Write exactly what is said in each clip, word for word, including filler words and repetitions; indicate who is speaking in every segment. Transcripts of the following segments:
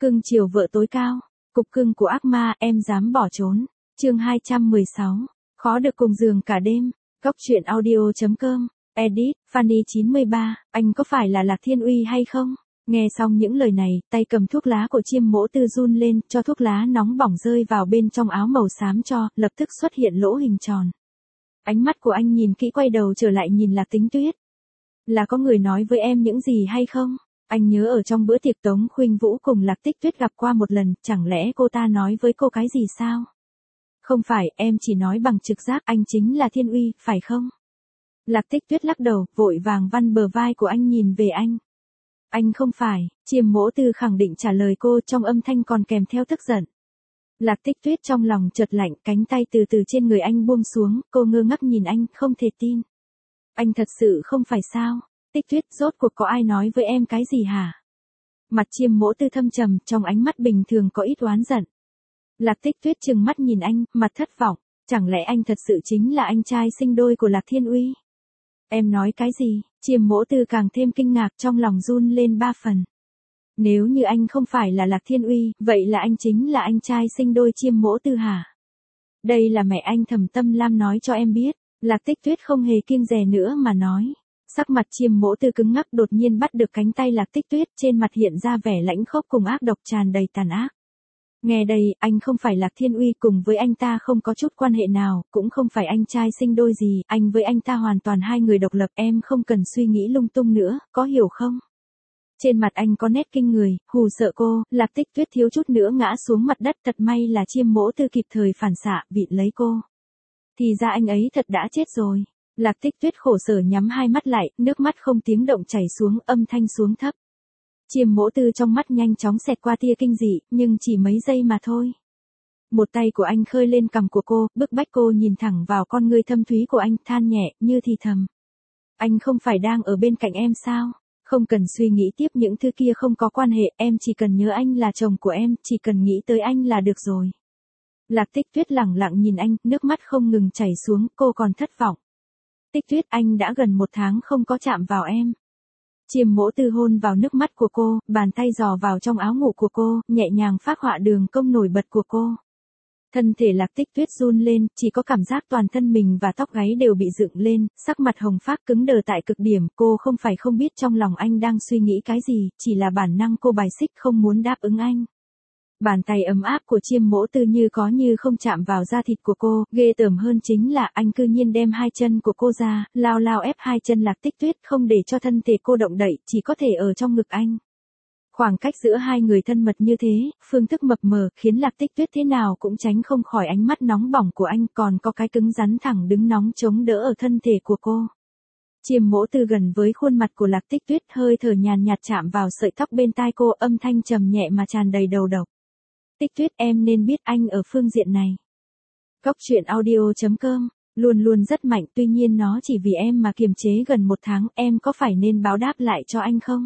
Speaker 1: Cưng chiều vợ tối cao. Cục cưng của ác ma, em dám bỏ trốn. Chương hai trăm mười sáu. Khó được cùng giường cả đêm. Góc truyện audio chấm com. Edit, Fanny chín mươi ba, anh có phải là Lạc Thiên Uy hay không? Nghe xong những lời này, tay cầm thuốc lá của Chiêm Mỗ Tư run lên, cho thuốc lá nóng bỏng rơi vào bên trong áo màu xám cho, lập tức xuất hiện lỗ hình tròn. Ánh mắt của anh nhìn kỹ quay đầu trở lại nhìn Lạc Tĩnh Tuyết. Là có người nói với em những gì hay không? Anh nhớ ở trong bữa tiệc Tống Khuynh Vũ cùng Lạc Tích Tuyết gặp qua một lần, chẳng lẽ cô ta nói với cô cái gì sao? Không phải, em chỉ nói bằng trực giác anh chính là Thiên Uy, phải không? Lạc Tích Tuyết lắc đầu, vội vàng văn bờ vai của anh nhìn về anh. Anh không phải, Chiêm Mỗ Tư khẳng định trả lời cô trong âm thanh còn kèm theo tức giận. Lạc Tích Tuyết trong lòng chợt lạnh, cánh tay từ từ trên người anh buông xuống, cô ngơ ngác nhìn anh, không thể tin. Anh thật sự không phải sao? Tích Tuyết, rốt cuộc có ai nói với em cái gì hả? Mặt Chiêm Mỗ Tư thâm trầm, trong ánh mắt bình thường có ít oán giận. Lạc Tích Tuyết trừng mắt nhìn anh, mặt thất vọng, chẳng lẽ anh thật sự chính là anh trai sinh đôi của Lạc Thiên Uy? Em nói cái gì? Chiêm Mỗ Tư càng thêm kinh ngạc, trong lòng run lên ba phần. Nếu như anh không phải là Lạc Thiên Uy, vậy là anh chính là anh trai sinh đôi Chiêm Mỗ Tư hả? Đây là mẹ anh Thẩm Tâm Lam nói cho em biết. Lạc Tích Tuyết không hề kiêng dè nữa mà nói. Sắc mặt Chiêm Mỗ Tư cứng ngắc, đột nhiên bắt được cánh tay Lạc Tích Tuyết, trên mặt hiện ra vẻ lãnh khốc cùng ác độc tràn đầy tàn ác. Nghe đây, anh không phải Lạc Thiên Uy, cùng với anh ta không có chút quan hệ nào, cũng không phải anh trai sinh đôi gì, anh với anh ta hoàn toàn hai người độc lập, em không cần suy nghĩ lung tung nữa, có hiểu không? Trên mặt anh có nét kinh người, hù sợ cô, Lạc Tích Tuyết thiếu chút nữa ngã xuống mặt đất, thật may là Chiêm Mỗ Tư kịp thời phản xạ, vịn lấy cô. Thì ra anh ấy thật đã chết rồi. Lạc Tích Tuyết khổ sở nhắm hai mắt lại, nước mắt không tiếng động chảy xuống, âm thanh xuống thấp. Chiêm Mỗ Tư trong mắt nhanh chóng xẹt qua tia kinh dị, nhưng chỉ mấy giây mà thôi. Một tay của anh khơi lên cằm của cô, bức bách cô nhìn thẳng vào con ngươi thâm thúy của anh, than nhẹ, như thì thầm. Anh không phải đang ở bên cạnh em sao? Không cần suy nghĩ tiếp những thứ kia không có quan hệ, em chỉ cần nhớ anh là chồng của em, chỉ cần nghĩ tới anh là được rồi. Lạc Tích Tuyết lẳng lặng nhìn anh, nước mắt không ngừng chảy xuống, cô còn thất vọng. Tích Tuyết, anh đã gần một tháng không có chạm vào em. Chiêm Mỗ Tư hôn vào nước mắt của cô, bàn tay dò vào trong áo ngủ của cô, nhẹ nhàng phác họa đường cong nổi bật của cô. Thân thể Lạc Tích Tuyết run lên, chỉ có cảm giác toàn thân mình và tóc gáy đều bị dựng lên, sắc mặt hồng phác cứng đờ tại cực điểm, cô không phải không biết trong lòng anh đang suy nghĩ cái gì, chỉ là bản năng cô bài xích không muốn đáp ứng anh. Bàn tay ấm áp của Chiêm Mỗ Tư như có như không chạm vào da thịt của cô, ghê tởm hơn chính là anh cư nhiên đem hai chân của cô ra, lao lao ép hai chân Lạc Tích Tuyết không để cho thân thể cô động đậy, chỉ có thể ở trong ngực anh. Khoảng cách giữa hai người thân mật như thế, phương thức mập mờ, khiến Lạc Tích Tuyết thế nào cũng tránh không khỏi ánh mắt nóng bỏng của anh, còn có cái cứng rắn thẳng đứng nóng chống đỡ ở thân thể của cô. Chiêm Mỗ Tư gần với khuôn mặt của Lạc Tích Tuyết, hơi thở nhàn nhạt chạm vào sợi tóc bên tai cô, âm thanh trầm nhẹ mà tràn đầy đầu độc. Tích Tuyết, em nên biết anh ở phương diện này. Góc truyện audio chấm com, luôn luôn rất mạnh, tuy nhiên nó chỉ vì em mà kiềm chế gần một tháng, em có phải nên báo đáp lại cho anh không?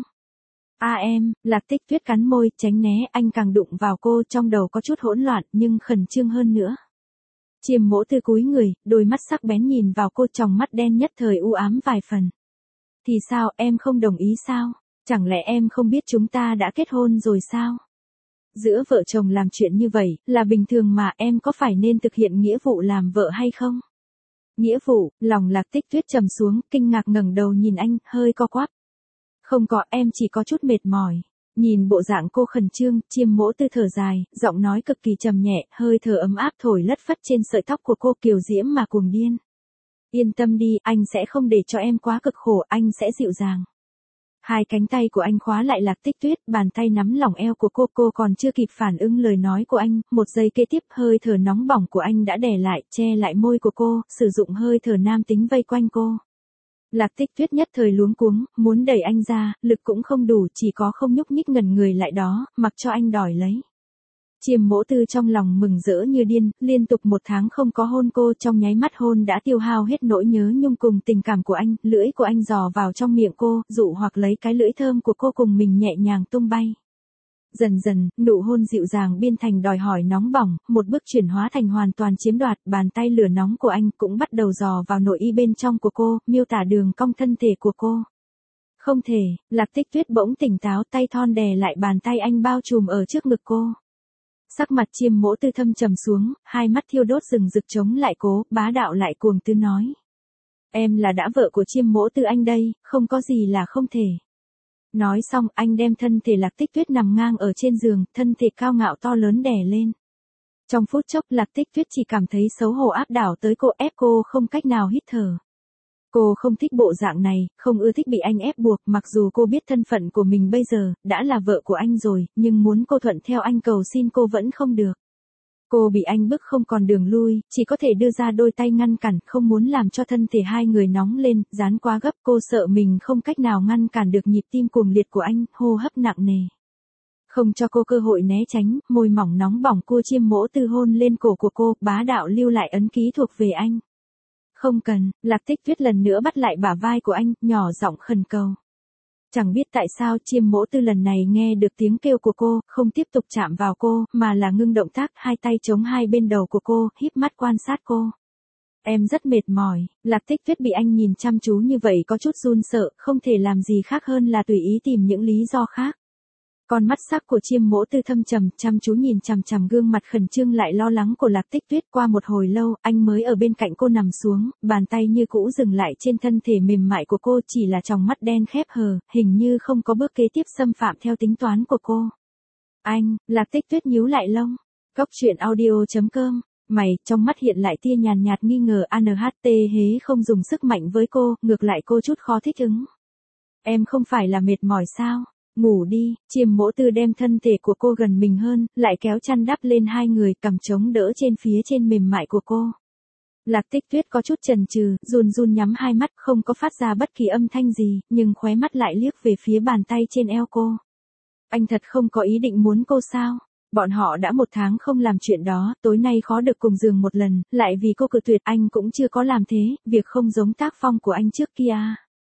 Speaker 1: À em, Lạc Tích Tuyết cắn môi, tránh né, anh càng đụng vào cô, trong đầu có chút hỗn loạn, nhưng khẩn trương hơn nữa. Chiêm Mỗ Tư cúi người, đôi mắt sắc bén nhìn vào cô, tròng mắt đen nhất thời u ám vài phần. Thì sao, em không đồng ý sao? Chẳng lẽ em không biết chúng ta đã kết hôn rồi sao? Giữa vợ chồng làm chuyện như vậy, là bình thường mà, em có phải nên thực hiện nghĩa vụ làm vợ hay không? Nghĩa vụ, lòng Lạc Tích Tuyết trầm xuống, kinh ngạc ngẩng đầu nhìn anh, hơi co quắp. Không có, em chỉ có chút mệt mỏi. Nhìn bộ dạng cô khẩn trương, Chiêm Mỗ Tư thở dài, giọng nói cực kỳ trầm nhẹ, hơi thở ấm áp thổi lất phất trên sợi tóc của cô, kiều diễm mà cuồng điên. Yên tâm đi, anh sẽ không để cho em quá cực khổ, anh sẽ dịu dàng. Hai cánh tay của anh khóa lại Lạc Tích Tuyết, bàn tay nắm lỏng eo của cô, cô còn chưa kịp phản ứng lời nói của anh, một giây kế tiếp hơi thở nóng bỏng của anh đã đè lại, che lại môi của cô, sử dụng hơi thở nam tính vây quanh cô. Lạc Tích Tuyết nhất thời luống cuống, muốn đẩy anh ra, lực cũng không đủ, chỉ có không nhúc nhích ngẩn người lại đó, mặc cho anh đòi lấy. Chiêm Mỗ Tư trong lòng mừng rỡ như điên, liên tục một tháng không có hôn cô, trong nháy mắt hôn đã tiêu hao hết nỗi nhớ nhung cùng tình cảm của anh, lưỡi của anh dò vào trong miệng cô, dụ hoặc lấy cái lưỡi thơm của cô cùng mình nhẹ nhàng tung bay. Dần dần, nụ hôn dịu dàng biên thành đòi hỏi nóng bỏng, một bước chuyển hóa thành hoàn toàn chiếm đoạt, bàn tay lửa nóng của anh cũng bắt đầu dò vào nội y bên trong của cô, miêu tả đường cong thân thể của cô. Không thể, Lạc Tích Tuyết bỗng tỉnh táo, tay thon đè lại bàn tay anh bao trùm ở trước ngực cô. Sắc mặt Chiêm Mỗ Tư thâm trầm xuống, hai mắt thiêu đốt rừng rực chống lại cố, bá đạo lại cuồng tư nói. Em là đã vợ của Chiêm Mỗ Tư anh đây, không có gì là không thể. Nói xong anh đem thân thể Lạc Tích Tuyết nằm ngang ở trên giường, thân thể cao ngạo to lớn đè lên. Trong phút chốc Lạc Tích Tuyết chỉ cảm thấy xấu hổ áp đảo tới cô, ép cô không cách nào hít thở. Cô không thích bộ dạng này, không ưa thích bị anh ép buộc, mặc dù cô biết thân phận của mình bây giờ, đã là vợ của anh rồi, nhưng muốn cô thuận theo anh cầu xin cô vẫn không được. Cô bị anh bức không còn đường lui, chỉ có thể đưa ra đôi tay ngăn cản, không muốn làm cho thân thể hai người nóng lên, dán quá gấp, cô sợ mình không cách nào ngăn cản được nhịp tim cuồng liệt của anh, hô hấp nặng nề. Không cho cô cơ hội né tránh, môi mỏng nóng bỏng cua Chiêm Mỗ Tư hôn lên cổ của cô, bá đạo lưu lại ấn ký thuộc về anh. Không cần, Lạc Tích Tuyết lần nữa bắt lại bả vai của anh, nhỏ giọng khẩn cầu. Chẳng biết tại sao Chiêm Mỗ Tư lần này nghe được tiếng kêu của cô, không tiếp tục chạm vào cô, mà là ngưng động tác, hai tay chống hai bên đầu của cô, híp mắt quan sát cô. Em rất mệt mỏi, Lạc Tích Tuyết bị anh nhìn chăm chú như vậy có chút run sợ, không thể làm gì khác hơn là tùy ý tìm những lý do khác. Con mắt sắc của Chiêm Mỗ Tư thâm trầm, chăm chú nhìn chằm chằm gương mặt khẩn trương lại lo lắng của Lạc Tích Tuyết. Qua một hồi lâu, anh mới ở bên cạnh cô nằm xuống, bàn tay như cũ dừng lại trên thân thể mềm mại của cô, chỉ là tròng mắt đen khép hờ, hình như không có bước kế tiếp xâm phạm theo tính toán của cô. Anh, Lạc Tích Tuyết nhíu lại lông. Góc truyện audio chấm com. Mày, trong mắt hiện lại tia nhàn nhạt nghi ngờ. a en hát tê hế không dùng sức mạnh với cô, ngược lại cô chút khó thích ứng. Em không phải là mệt mỏi sao? Ngủ đi. Chiêm Mỗ Tư đem thân thể của cô gần mình hơn, lại kéo chăn đắp lên hai người, cầm chống đỡ trên phía trên mềm mại của cô. Lạc Tích Tuyết có chút chần chừ, run run nhắm hai mắt, không có phát ra bất kỳ âm thanh gì, nhưng khóe mắt lại liếc về phía bàn tay trên eo cô. Anh thật không có ý định muốn cô sao? Bọn họ đã một tháng không làm chuyện đó, tối nay khó được cùng giường một lần, lại vì cô cự tuyệt, anh cũng chưa có làm thế, việc không giống tác phong của anh trước kia.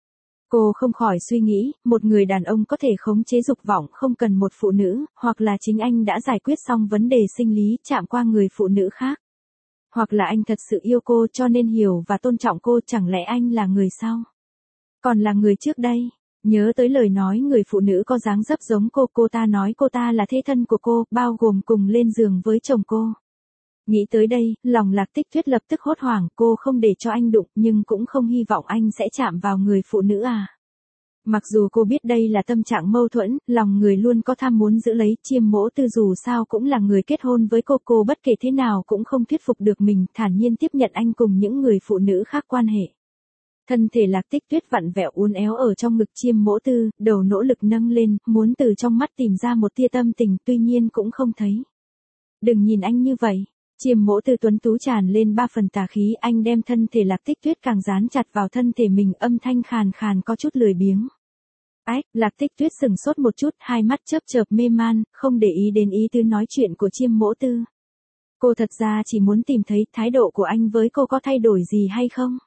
Speaker 1: Cô không khỏi suy nghĩ, một người đàn ông có thể khống chế dục vọng không cần một phụ nữ, hoặc là chính anh đã giải quyết xong vấn đề sinh lý chạm qua người phụ nữ khác. Hoặc là anh thật sự yêu cô cho nên hiểu và tôn trọng cô, chẳng lẽ anh là người sau? Còn là người trước đây? Nhớ tới lời nói người phụ nữ có dáng dấp giống cô, cô ta nói cô ta là thê thân của cô, bao gồm cùng lên giường với chồng cô. Nghĩ tới đây, lòng Lạc Tích Tuyết lập tức hốt hoảng, cô không để cho anh đụng, nhưng cũng không hy vọng anh sẽ chạm vào người phụ nữ à. Mặc dù cô biết đây là tâm trạng mâu thuẫn, lòng người luôn có tham muốn giữ lấy, Chiêm Mỗ Tư dù sao cũng là người kết hôn với cô, cô bất kể thế nào cũng không thuyết phục được mình, thản nhiên tiếp nhận anh cùng những người phụ nữ khác quan hệ. Thân thể Lạc Tích Tuyết vặn vẹo uốn éo ở trong ngực Chiêm Mỗ Tư, đầu nỗ lực nâng lên, muốn từ trong mắt tìm ra một tia tâm tình, tuy nhiên cũng không thấy. Đừng nhìn anh như vậy. Chiêm Mỗ Tư tuấn tú tràn lên ba phần tà khí, anh đem thân thể Lạc Tích Tuyết càng dán chặt vào thân thể mình, âm thanh khàn khàn có chút lười biếng. Ách, Lạc Tích Tuyết sừng sốt một chút, hai mắt chớp chớp mê man, không để ý đến ý tứ nói chuyện của Chiêm Mỗ Tư. Cô thật ra chỉ muốn tìm thấy thái độ của anh với cô có thay đổi gì hay không.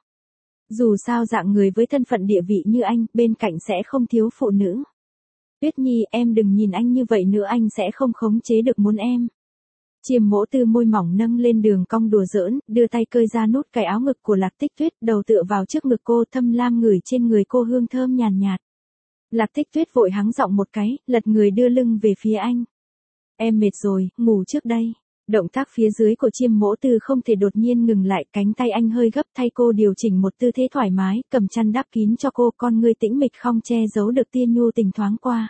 Speaker 1: Dù sao dạng người với thân phận địa vị như anh, bên cạnh sẽ không thiếu phụ nữ. Tuyết Nhi, em đừng nhìn anh như vậy nữa, anh sẽ không khống chế được muốn em. Chiêm Mỗ Tư môi mỏng nâng lên đường cong đùa giỡn, đưa tay cơi ra nút cái áo ngực của Lạc Tích Tuyết, đầu tựa vào trước ngực cô, thâm lam ngửi trên người cô hương thơm nhàn nhạt, nhạt. Lạc Tích Tuyết vội hắng giọng một cái, lật người đưa lưng về phía anh. Em mệt rồi, ngủ trước đây. Động tác phía dưới của Chiêm Mỗ Tư không thể đột nhiên ngừng lại, cánh tay anh hơi gấp thay cô điều chỉnh một tư thế thoải mái, cầm chăn đắp kín cho cô, con ngươi tĩnh mịch không che giấu được tia nhu tình thoáng qua.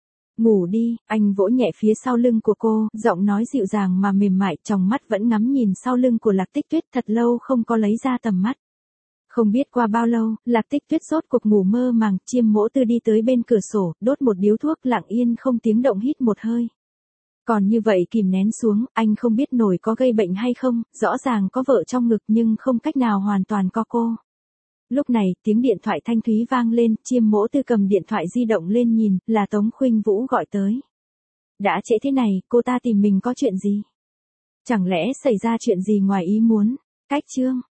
Speaker 1: Ngủ đi, anh vỗ nhẹ phía sau lưng của cô, giọng nói dịu dàng mà mềm mại, tròng mắt vẫn ngắm nhìn sau lưng của Lạc Tích Tuyết, thật lâu không có lấy ra tầm mắt. Không biết qua bao lâu, Lạc Tích Tuyết rốt cuộc ngủ mơ màng, Chiêm Mỗ Tư đi tới bên cửa sổ, đốt một điếu thuốc, lặng yên không tiếng động hít một hơi. Còn như vậy kìm nén xuống, anh không biết nổi có gây bệnh hay không, rõ ràng có vợ trong ngực nhưng không cách nào hoàn toàn có cô. Lúc này, tiếng điện thoại thanh thúy vang lên, Chiêm Mỗ Tư cầm điện thoại di động lên nhìn, là Tống Khuynh Vũ gọi tới. Đã trễ thế này, cô ta tìm mình có chuyện gì? Chẳng lẽ xảy ra chuyện gì ngoài ý muốn? Cách chương.